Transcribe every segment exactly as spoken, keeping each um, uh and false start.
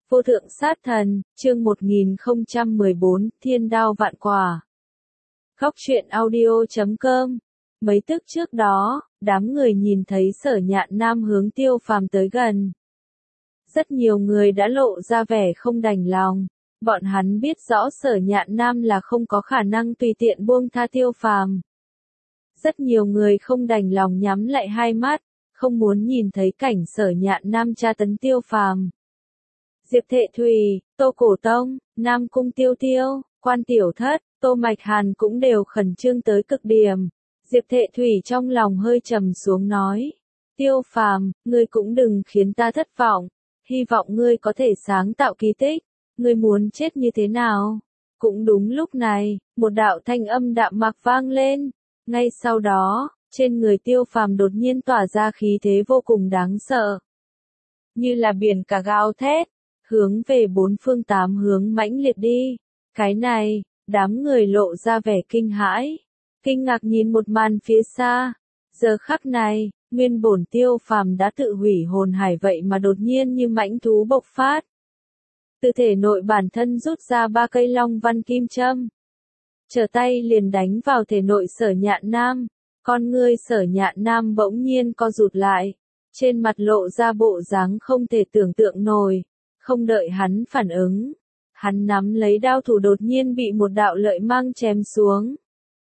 Vô thượng sát thần, chương một nghìn không trăm mười bốn, thiên đao vạn quả. Góc truyện audio chấm com. Mấy tức trước đó, đám người nhìn thấy Sở Nhạn Nam hướng Tiêu Phàm tới gần. Rất nhiều người đã lộ ra vẻ không đành lòng. Bọn hắn biết rõ Sở Nhạn Nam là không có khả năng tùy tiện buông tha Tiêu Phàm. Rất nhiều người không đành lòng nhắm lại hai mắt, không muốn nhìn thấy cảnh Sở Nhạn Nam tra tấn Tiêu Phàm. Diệp Thệ Thùy, Tô Cổ Tông, Nam Cung Tiêu Tiêu, Quan Tiểu Thất, Tô Mạch Hàn cũng đều khẩn trương tới cực điểm. Diệp Thệ Thùy trong lòng hơi trầm xuống nói, Tiêu Phàm, ngươi cũng đừng khiến ta thất vọng, hy vọng ngươi có thể sáng tạo kỳ tích, ngươi muốn chết như thế nào? Cũng đúng lúc này, một đạo thanh âm đạm mạc vang lên, ngay sau đó, trên người Tiêu Phàm đột nhiên tỏa ra khí thế vô cùng đáng sợ. Như là biển cả gào thét, hướng về bốn phương tám hướng mãnh liệt đi. Cái này, đám người lộ ra vẻ kinh hãi, kinh ngạc nhìn một màn phía xa. Giờ khắc này, nguyên bổn Tiêu Phàm đã tự hủy hồn hải vậy mà đột nhiên như mãnh thú bộc phát. Từ thể nội bản thân rút ra ba cây long văn kim châm. Trở tay liền đánh vào thể nội Sở Nhạn Nam. Con ngươi Sở Nhạn Nam bỗng nhiên co rụt lại. Trên mặt lộ ra bộ dáng không thể tưởng tượng nổi. Không đợi hắn phản ứng, hắn nắm lấy đao thủ đột nhiên bị một đạo lợi mang chém xuống.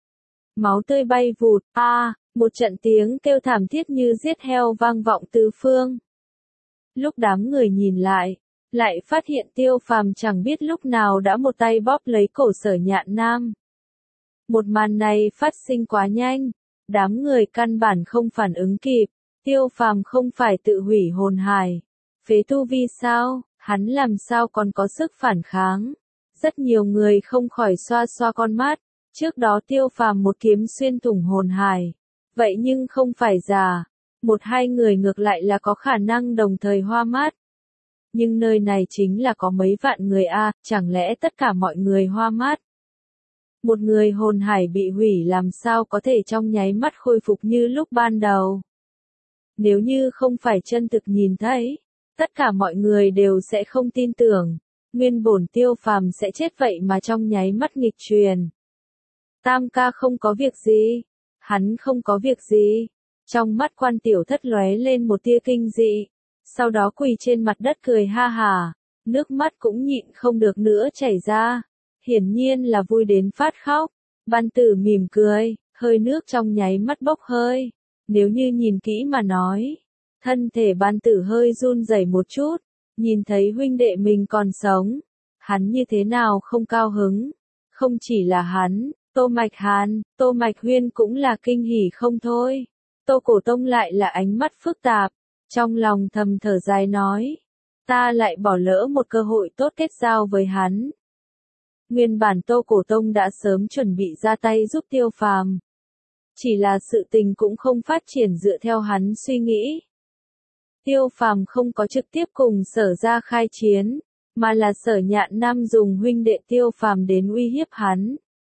Máu tươi bay vụt, a, à, một trận tiếng kêu thảm thiết như giết heo vang vọng tứ phương. Lúc đám người nhìn lại, lại phát hiện Tiêu Phàm chẳng biết lúc nào đã một tay bóp lấy cổ Sở Nhạn Nam. Một màn này phát sinh quá nhanh, đám người căn bản không phản ứng kịp. Tiêu Phàm không phải tự hủy hồn hải, phế tu vi sao? Hắn làm sao còn có sức phản kháng? Rất nhiều người không khỏi xoa xoa con mắt. Trước đó Tiêu Phàm một kiếm xuyên thủng hồn hải. Vậy nhưng không phải giả. Một hai người ngược lại là có khả năng đồng thời hoa mắt. Nhưng nơi này chính là có mấy vạn người a, à, chẳng lẽ tất cả mọi người hoa mắt? Một người hồn hải bị hủy làm sao có thể trong nháy mắt khôi phục như lúc ban đầu? Nếu như không phải chân thực nhìn thấy, tất cả mọi người đều sẽ không tin tưởng, nguyên bổn Tiêu Phàm sẽ chết vậy mà trong nháy mắt nghịch truyền. Tam ca không có việc gì, hắn không có việc gì. Trong mắt Quan Tiểu Thất lóe lên một tia kinh dị, sau đó quỳ trên mặt đất cười ha hả, nước mắt cũng nhịn không được nữa chảy ra, hiển nhiên là vui đến phát khóc. Ban Tử mỉm cười, hơi nước trong nháy mắt bốc hơi, nếu như nhìn kỹ mà nói. Thân thể Ban Tử hơi run rẩy một chút, nhìn thấy huynh đệ mình còn sống, hắn như thế nào không cao hứng. Không chỉ là hắn, Tô Mạch Hàn, Tô Mạch Huyên cũng là kinh hỉ không thôi. Tô Cổ Tông lại là ánh mắt phức tạp, trong lòng thầm thở dài nói, ta lại bỏ lỡ một cơ hội tốt kết giao với hắn. Nguyên bản Tô Cổ Tông đã sớm chuẩn bị ra tay giúp Tiêu Phàm, chỉ là sự tình cũng không phát triển dựa theo hắn suy nghĩ. Tiêu Phàm không có trực tiếp cùng Sở gia khai chiến, mà là Sở Nhạn Nam dùng huynh đệ Tiêu Phàm đến uy hiếp hắn.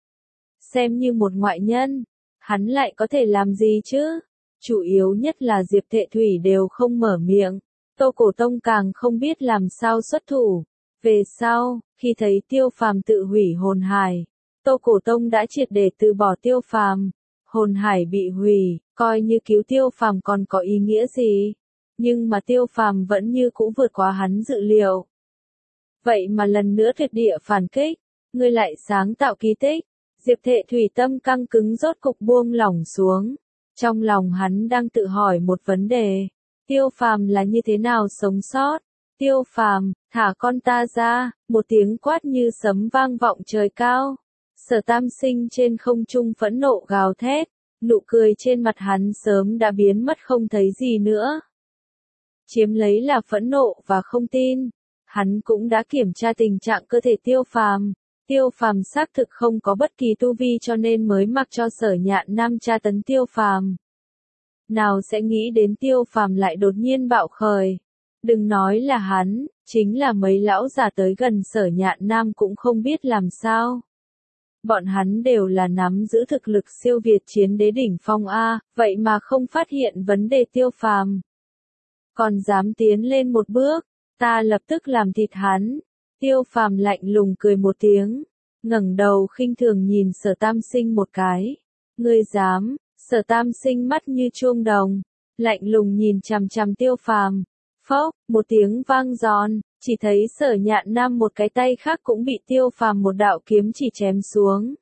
Xem như một ngoại nhân, hắn lại có thể làm gì chứ? Chủ yếu nhất là Diệp Thệ Thùy đều không mở miệng, Tô Cổ Tông càng không biết làm sao xuất thủ. Về sau, khi thấy Tiêu Phàm tự hủy hồn hải, Tô Cổ Tông đã triệt để từ bỏ Tiêu Phàm. Hồn hải bị hủy, coi như cứu Tiêu Phàm còn có ý nghĩa gì? Nhưng mà Tiêu Phàm vẫn như cũ vượt quá hắn dự liệu. Vậy mà lần nữa tuyệt địa phản kích, ngươi lại sáng tạo kỳ tích. Diệp Thệ Thùy tâm căng cứng rốt cục buông lỏng xuống. Trong lòng hắn đang tự hỏi một vấn đề. Tiêu Phàm là như thế nào sống sót? Tiêu Phàm, thả con ta ra, một tiếng quát như sấm vang vọng trời cao. Sở Tam Sinh trên không trung phẫn nộ gào thét, nụ cười trên mặt hắn sớm đã biến mất không thấy gì nữa. Chiếm lấy là phẫn nộ và không tin. Hắn cũng đã kiểm tra tình trạng cơ thể Tiêu Phàm. Tiêu Phàm xác thực không có bất kỳ tu vi cho nên mới mặc cho Sở Nhạn Nam tra tấn Tiêu Phàm. Nào sẽ nghĩ đến Tiêu Phàm lại đột nhiên bạo khởi. Đừng nói là hắn, chính là mấy lão già tới gần Sở Nhạn Nam cũng không biết làm sao. Bọn hắn đều là nắm giữ thực lực siêu việt chiến đế đỉnh phong A, vậy mà không phát hiện vấn đề Tiêu Phàm. Còn dám tiến lên một bước, ta lập tức làm thịt hắn. Tiêu Phàm lạnh lùng cười một tiếng, ngẩng đầu khinh thường nhìn Sở Tam Sinh một cái. Ngươi dám? Sở Tam Sinh mắt như chuông đồng, lạnh lùng nhìn chằm chằm Tiêu Phàm. Phốc, một tiếng vang giòn, chỉ thấy Sở Nhạn Nam một cái tay khác cũng bị Tiêu Phàm một đạo kiếm chỉ chém xuống.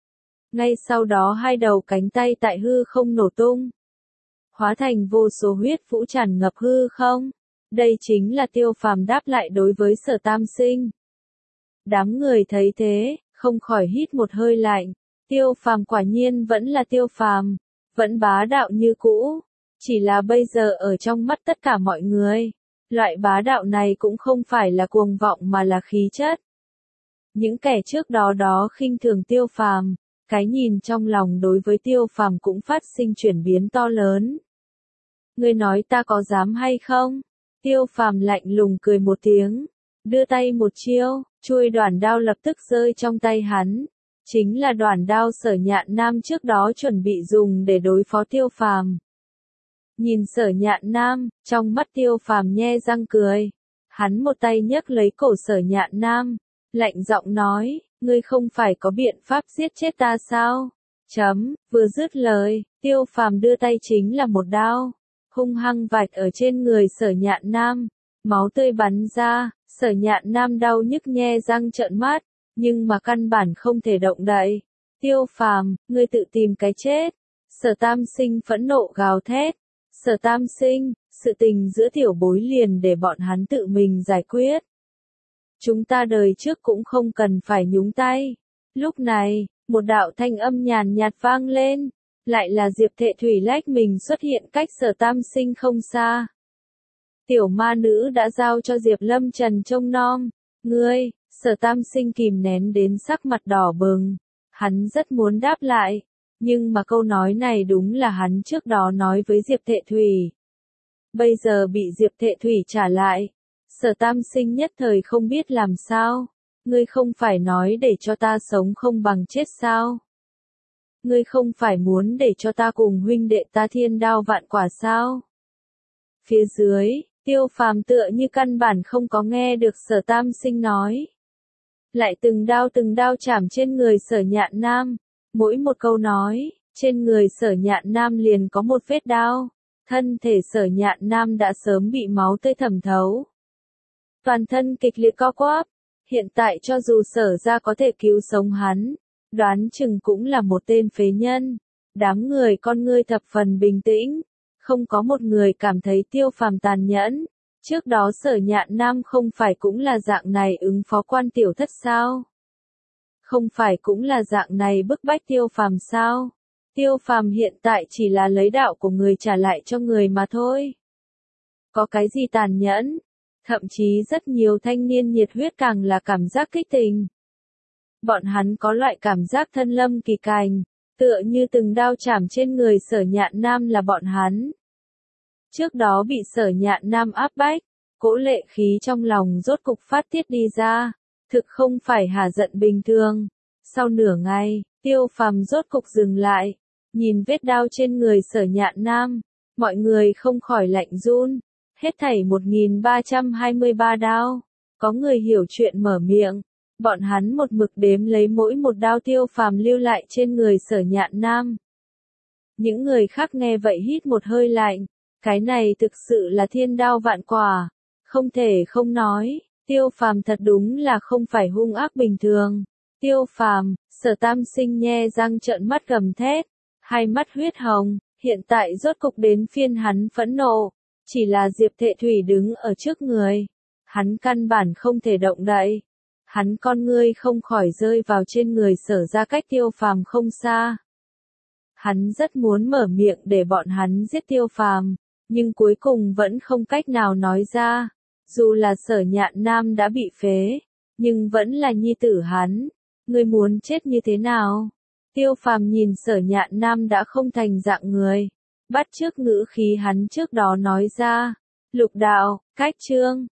Ngay sau đó hai đầu cánh tay tại hư không nổ tung, hóa thành vô số huyết vũ tràn ngập hư không. Đây chính là Tiêu Phàm đáp lại đối với Sở Tam Sinh. Đám người thấy thế, không khỏi hít một hơi lạnh. Tiêu Phàm quả nhiên vẫn là Tiêu Phàm, vẫn bá đạo như cũ, chỉ là bây giờ ở trong mắt tất cả mọi người, loại bá đạo này cũng không phải là cuồng vọng mà là khí chất. Những kẻ trước đó đó khinh thường Tiêu Phàm, cái nhìn trong lòng đối với Tiêu Phàm cũng phát sinh chuyển biến to lớn. Ngươi nói ta có dám hay không? Tiêu Phàm lạnh lùng cười một tiếng, đưa tay một chiêu, chuôi đoản đao lập tức rơi trong tay hắn. Chính là đoản đao Sở Nhạn Nam trước đó chuẩn bị dùng để đối phó Tiêu Phàm. Nhìn Sở Nhạn Nam, trong mắt Tiêu Phàm nhe răng cười. Hắn một tay nhấc lấy cổ Sở Nhạn Nam, lạnh giọng nói, ngươi không phải có biện pháp giết chết ta sao? Chấm, vừa dứt lời, Tiêu Phàm đưa tay chính là một đao, hung hăng vạch ở trên người Sở Nhạn Nam, máu tươi bắn ra, Sở Nhạn Nam đau nhức nhe răng trợn mắt, nhưng mà căn bản không thể động đậy. Tiêu Phàm, ngươi tự tìm cái chết. Sở Tam Sinh phẫn nộ gào thét. Sở Tam Sinh, sự tình giữa tiểu bối liền để bọn hắn tự mình giải quyết. Chúng ta đời trước cũng không cần phải nhúng tay. Lúc này, một đạo thanh âm nhàn nhạt vang lên, lại là Diệp Thệ Thủy lách mình xuất hiện cách Sở Tam Sinh không xa. Tiểu ma nữ đã giao cho Diệp Lâm Trần trông nom. Ngươi, Sở Tam Sinh kìm nén đến sắc mặt đỏ bừng. Hắn rất muốn đáp lại, nhưng mà câu nói này đúng là hắn trước đó nói với Diệp Thệ Thủy. Bây giờ bị Diệp Thệ Thủy trả lại. Sở Tam Sinh nhất thời không biết làm sao. Ngươi không phải nói để cho ta sống không bằng chết sao? Ngươi không phải muốn để cho ta cùng huynh đệ ta thiên đao vạn quả sao? Phía dưới, Tiêu Phàm tựa như căn bản không có nghe được Sở Tam Sinh nói. Lại từng đao từng đao chảm trên người Sở Nhạn Nam. Mỗi một câu nói, trên người Sở Nhạn Nam liền có một vết đao. Thân thể Sở Nhạn Nam đã sớm bị máu tươi thẩm thấu. Toàn thân kịch liệt co quắp. Hiện tại cho dù Sở ra có thể cứu sống hắn, đoán chừng cũng là một tên phế nhân. Đám người con ngươi thập phần bình tĩnh, không có một người cảm thấy Tiêu Phàm tàn nhẫn. Trước đó Sở Nhạn Nam không phải cũng là dạng này ứng phó quan tiểu thất sao? Không phải cũng là dạng này bức bách Tiêu Phàm sao? Tiêu Phàm hiện tại chỉ là lấy đạo của người trả lại cho người mà thôi. Có cái gì tàn nhẫn? Thậm chí rất nhiều thanh niên nhiệt huyết càng là cảm giác kích tình. Bọn hắn có loại cảm giác thân lâm kỳ cảnh, tựa như từng đao chảm trên người Sở Nhạn Nam là bọn hắn. Trước đó bị Sở Nhạn Nam áp bách, cỗ lệ khí trong lòng rốt cục phát tiết đi ra, thực không phải hả giận bình thường. Sau nửa ngày, Tiêu Phàm rốt cục dừng lại, nhìn vết đao trên người Sở Nhạn Nam, mọi người không khỏi lạnh run. Hết thảy một nghìn ba trăm hai mươi ba đao, có người hiểu chuyện mở miệng, bọn hắn một mực đếm lấy mỗi một đao Tiêu Phàm lưu lại trên người Sở Nhạn Nam. Những người khác nghe vậy hít một hơi lạnh, cái này thực sự là thiên đao vạn quả, không thể không nói, Tiêu Phàm thật đúng là không phải hung ác bình thường. Tiêu Phàm, Sở Tam Sinh nhe răng trợn mắt gầm thét, hai mắt huyết hồng, hiện tại rốt cục đến phiên hắn phẫn nộ. Chỉ là Diệp Thệ Thủy đứng ở trước người, hắn căn bản không thể động đậy. Hắn con ngươi không khỏi rơi vào trên người Sở ra cách Tiêu Phàm không xa. Hắn rất muốn mở miệng để bọn hắn giết Tiêu Phàm, nhưng cuối cùng vẫn không cách nào nói ra. Dù là Sở Nhạn Nam đã bị phế, nhưng vẫn là nhi tử hắn. Ngươi muốn chết như thế nào? Tiêu Phàm nhìn Sở Nhạn Nam đã không thành dạng người, bắt chước ngữ khí hắn trước đó nói ra. Lục đạo, cách chương.